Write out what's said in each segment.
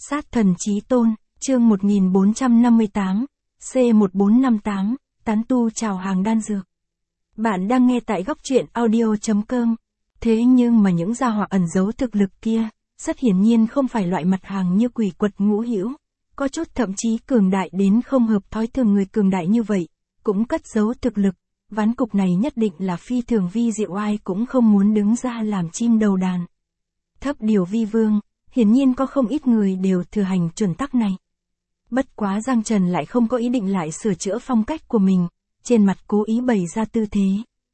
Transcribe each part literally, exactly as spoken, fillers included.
Sát thần chí tôn, chương một nghìn bốn trăm năm mươi tám, C một bốn năm tám, tán tu chào hàng đan dược. Bạn đang nghe tại góc truyện audio chấm com. Thế nhưng mà những gia hỏa ẩn giấu thực lực kia, rất hiển nhiên không phải loại mặt hàng như quỷ quật ngũ hữu, có chút thậm chí cường đại đến không hợp thói thường người cường đại như vậy, cũng cất giấu thực lực, ván cục này nhất định là phi thường vi diệu, ai cũng không muốn đứng ra làm chim đầu đàn. Thấp điều vi vương, hiển nhiên có không ít người đều thừa hành chuẩn tắc này. Bất quá Giang Trần lại không có ý định lại sửa chữa phong cách của mình, trên mặt cố ý bày ra tư thế.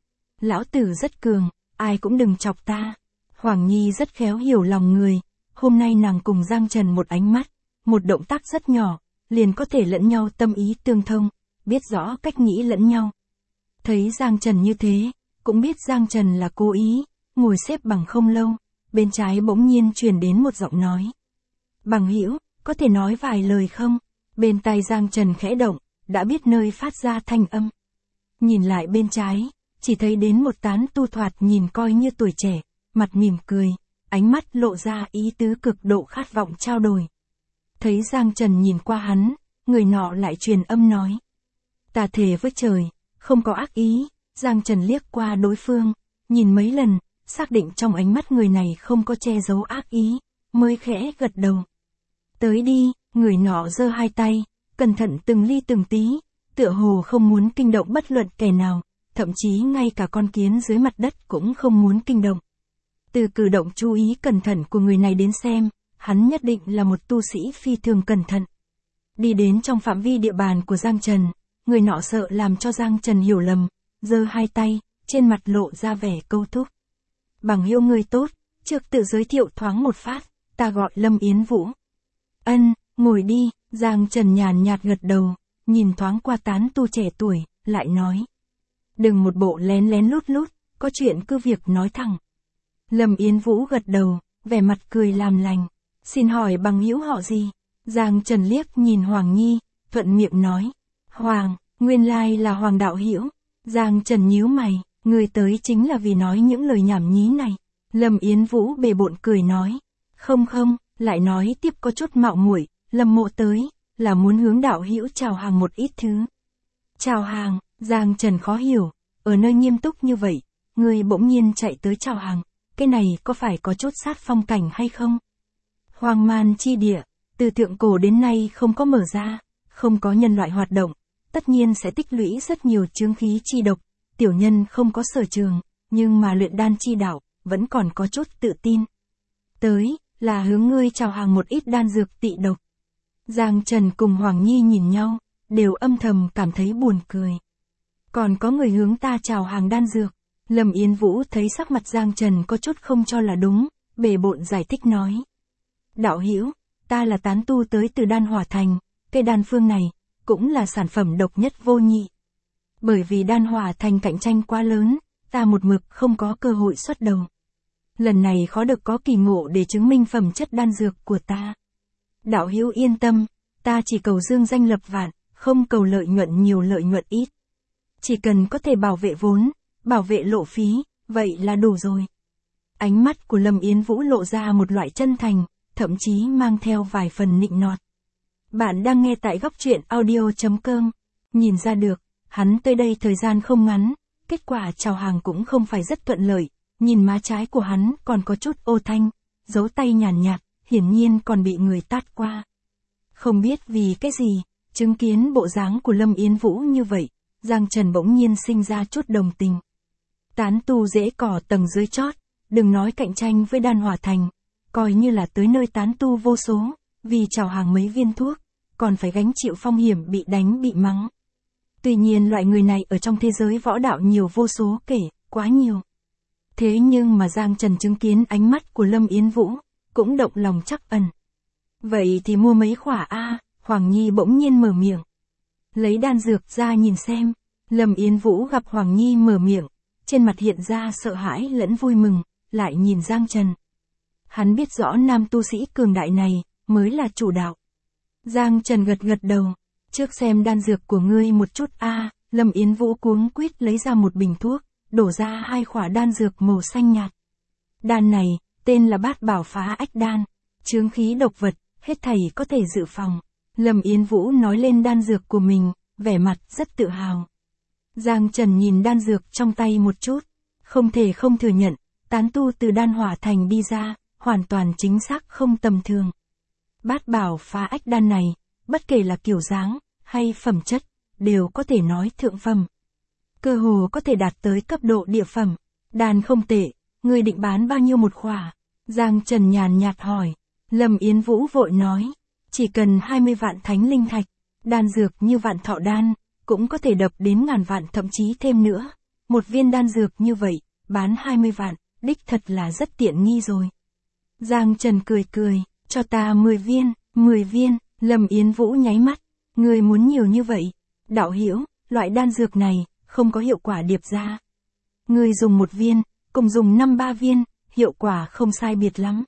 Lão tử rất cường, ai cũng đừng chọc ta. Hoàng Nhi rất khéo hiểu lòng người, hôm nay nàng cùng Giang Trần một ánh mắt, một động tác rất nhỏ, liền có thể lẫn nhau tâm ý tương thông, biết rõ cách nghĩ lẫn nhau. Thấy Giang Trần như thế, cũng biết Giang Trần là cố ý, ngồi xếp bằng không lâu, bên trái bỗng nhiên truyền đến một giọng nói. Bằng hữu, có thể nói vài lời không? Bên tai Giang Trần khẽ động, đã biết nơi phát ra thanh âm. Nhìn lại bên trái, chỉ thấy đến một tán tu thoạt nhìn coi như tuổi trẻ, mặt mỉm cười, ánh mắt lộ ra ý tứ cực độ khát vọng trao đổi. Thấy Giang Trần nhìn qua hắn, người nọ lại truyền âm nói. Ta thề với trời, không có ác ý. Giang Trần liếc qua đối phương, nhìn mấy lần, xác định trong ánh mắt người này không có che giấu ác ý, mới khẽ gật đầu. Tới đi, người nọ giơ hai tay, cẩn thận từng ly từng tí, tựa hồ không muốn kinh động bất luận kẻ nào, thậm chí ngay cả con kiến dưới mặt đất cũng không muốn kinh động. Từ cử động chú ý cẩn thận của người này đến xem, hắn nhất định là một tu sĩ phi thường cẩn thận. Đi đến trong phạm vi địa bàn của Giang Trần, người nọ sợ làm cho Giang Trần hiểu lầm, giơ hai tay, trên mặt lộ ra vẻ câu thúc. Bằng hữu người tốt, trước tự giới thiệu thoáng một phát, ta gọi Lâm Yến Vũ. Ân, ngồi đi. Giang Trần nhàn nhạt gật đầu, nhìn thoáng qua tán tu trẻ tuổi, lại nói. Đừng một bộ lén lén lút lút, có chuyện cứ việc nói thẳng. Lâm Yến Vũ gật đầu, vẻ mặt cười làm lành. Xin hỏi bằng hữu họ gì? Giang Trần liếc nhìn Hoàng Nhi, thuận miệng nói. Hoàng, nguyên lai là Hoàng đạo hữu. Giang Trần nhíu mày, người tới chính là vì nói những lời nhảm nhí này. Lâm Yến Vũ bề bộn cười nói. Không không, lại nói tiếp có chút mạo muội. Lâm mộ tới, là muốn hướng đạo hữu chào hàng một ít thứ. Chào hàng, Giang Trần khó hiểu, ở nơi nghiêm túc như vậy, người bỗng nhiên chạy tới chào hàng, cái này có phải có chút sát phong cảnh hay không? Hoang man chi địa, từ thượng cổ đến nay không có mở ra, không có nhân loại hoạt động, tất nhiên sẽ tích lũy rất nhiều chướng khí chi độc, tiểu nhân không có sở trường, nhưng mà luyện đan chi đạo, vẫn còn có chút tự tin. Tới, là hướng ngươi chào hàng một ít đan dược tị độc. Giang Trần cùng Hoàng Nhi nhìn nhau, đều âm thầm cảm thấy buồn cười. Còn có người hướng ta chào hàng đan dược. Lâm Yến Vũ thấy sắc mặt Giang Trần có chút không cho là đúng, bề bộn giải thích nói. Đạo hữu, ta là tán tu tới từ Đan Hỏa Thành, cây đan phương này, cũng là sản phẩm độc nhất vô nhị. Bởi vì Đan Hỏa Thành cạnh tranh quá lớn, ta một mực không có cơ hội xuất đầu. Lần này khó được có kỳ ngộ để chứng minh phẩm chất đan dược của ta. Đạo hữu yên tâm, ta chỉ cầu dương danh lập vạn, không cầu lợi nhuận nhiều lợi nhuận ít. Chỉ cần có thể bảo vệ vốn, bảo vệ lộ phí, vậy là đủ rồi. Ánh mắt của Lâm Yến Vũ lộ ra một loại chân thành, thậm chí mang theo vài phần nịnh nọt. Bạn đang nghe tại góc truyện audio chấm com. Nhìn ra được, hắn tới đây thời gian không ngắn, kết quả chào hàng cũng không phải rất thuận lợi, nhìn má trái của hắn còn có chút ô thanh, dấu tay nhàn nhạt, hiển nhiên còn bị người tát qua. Không biết vì cái gì, chứng kiến bộ dáng của Lâm Yến Vũ như vậy, Giang Trần bỗng nhiên sinh ra chút đồng tình. Tán tu dễ cỏ tầng dưới chót, đừng nói cạnh tranh với Đan Hỏa Thành, coi như là tới nơi tán tu vô số, vì chào hàng mấy viên thuốc, còn phải gánh chịu phong hiểm bị đánh bị mắng. Tuy nhiên loại người này ở trong thế giới võ đạo nhiều vô số kể, quá nhiều. Thế nhưng mà Giang Trần chứng kiến ánh mắt của Lâm Yến Vũ, cũng động lòng chắc ẩn. Vậy thì mua mấy khỏa a? Hoàng Nhi bỗng nhiên mở miệng. Lấy đan dược ra nhìn xem. Lâm Yến Vũ gặp Hoàng Nhi mở miệng, trên mặt hiện ra sợ hãi lẫn vui mừng, lại nhìn Giang Trần. Hắn biết rõ nam tu sĩ cường đại này, mới là chủ đạo. Giang Trần gật gật đầu, trước xem đan dược của ngươi một chút a. Lâm Yến Vũ cuống quýt lấy ra một bình thuốc, đổ ra hai khỏa đan dược màu xanh nhạt. Đan này, tên là Bát Bảo Phá Ách Đan, chướng khí độc vật, hết thảy có thể dự phòng. Lâm Yến Vũ nói lên đan dược của mình, vẻ mặt rất tự hào. Giang Trần nhìn đan dược trong tay một chút, không thể không thừa nhận, tán tu từ đan hỏa thành đi ra, hoàn toàn chính xác không tầm thường. Bát bảo phá ách đan này, bất kể là kiểu dáng, hay phẩm chất, đều có thể nói thượng phẩm. Cơ hồ có thể đạt tới cấp độ địa phẩm. Đan không tệ, người định bán bao nhiêu một khỏa? Giang Trần nhàn nhạt hỏi. Lâm Yến Vũ vội nói, chỉ cần hai mươi vạn thánh linh thạch, đan dược như vạn thọ đan, cũng có thể đập đến ngàn vạn thậm chí thêm nữa. Một viên đan dược như vậy, bán hai mươi vạn, đích thật là rất tiện nghi rồi. Giang Trần cười cười, cho ta mười viên, mười viên, Lâm Yến Vũ nháy mắt, người muốn nhiều như vậy. Đạo hữu, loại đan dược này, không có hiệu quả điệp ra. Người dùng một viên, cùng dùng năm ba viên, hiệu quả không sai biệt lắm.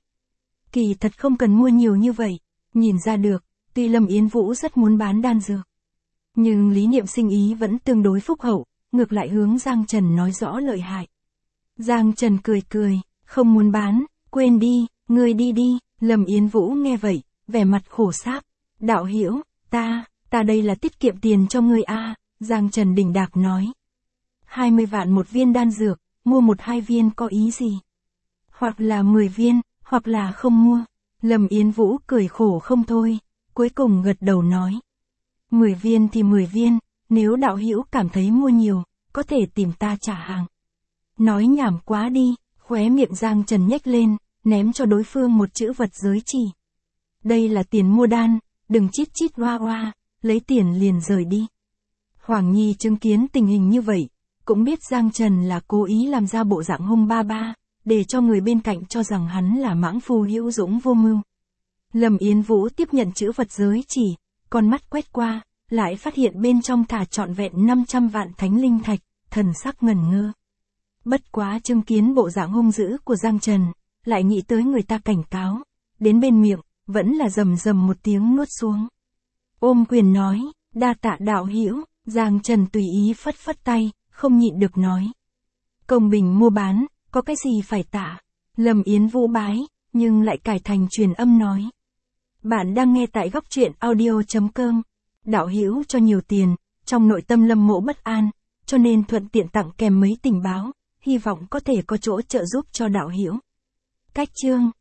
Kỳ thật không cần mua nhiều như vậy, nhìn ra được, tuy Lâm Yến Vũ rất muốn bán đan dược. Nhưng lý niệm sinh ý vẫn tương đối phúc hậu, ngược lại hướng Giang Trần nói rõ lợi hại. Giang Trần cười cười, không muốn bán, quên đi, ngươi đi đi. Lâm Yến Vũ nghe vậy, vẻ mặt khổ sáp. Đạo hữu, ta, ta đây là tiết kiệm tiền cho ngươi a. Giang Trần đỉnh đạc nói. hai mươi vạn một viên đan dược, mua một hai viên có ý gì? Hoặc là mười viên, hoặc là không mua. Lâm Yến Vũ cười khổ không thôi, cuối cùng gật đầu nói. mười viên thì mười viên, nếu đạo hữu cảm thấy mua nhiều, có thể tìm ta trả hàng. Nói nhảm quá đi, khóe miệng Giang Trần nhếch lên, ném cho đối phương một chữ vật giới chỉ. Đây là tiền mua đan, đừng chít chít hoa hoa, lấy tiền liền rời đi. Hoàng Nhi chứng kiến tình hình như vậy, cũng biết Giang Trần là cố ý làm ra bộ dạng hung ba ba, để cho người bên cạnh cho rằng hắn là mãng phu hữu dũng vô mưu. Lâm Yến Vũ tiếp nhận chữ vật giới chỉ, con mắt quét qua, lại phát hiện bên trong thả trọn vẹn năm trăm vạn thánh linh thạch, thần sắc ngẩn ngơ. Bất quá chứng kiến bộ dạng hung dữ của Giang Trần, lại nghĩ tới người ta cảnh cáo, đến bên miệng, vẫn là rầm rầm một tiếng nuốt xuống. Ôm quyền nói, đa tạ đạo hữu. Giang Trần tùy ý phất phất tay, không nhịn được nói. Công bình mua bán, có cái gì phải tạ? Lâm Yến Vũ bái, nhưng lại cải thành truyền âm nói. Bạn đang nghe tại góc truyện audio chấm com. Đạo hữu cho nhiều tiền, trong nội tâm Lâm Mộ bất an, cho nên thuận tiện tặng kèm mấy tình báo, hy vọng có thể có chỗ trợ giúp cho đạo hữu. Cách chương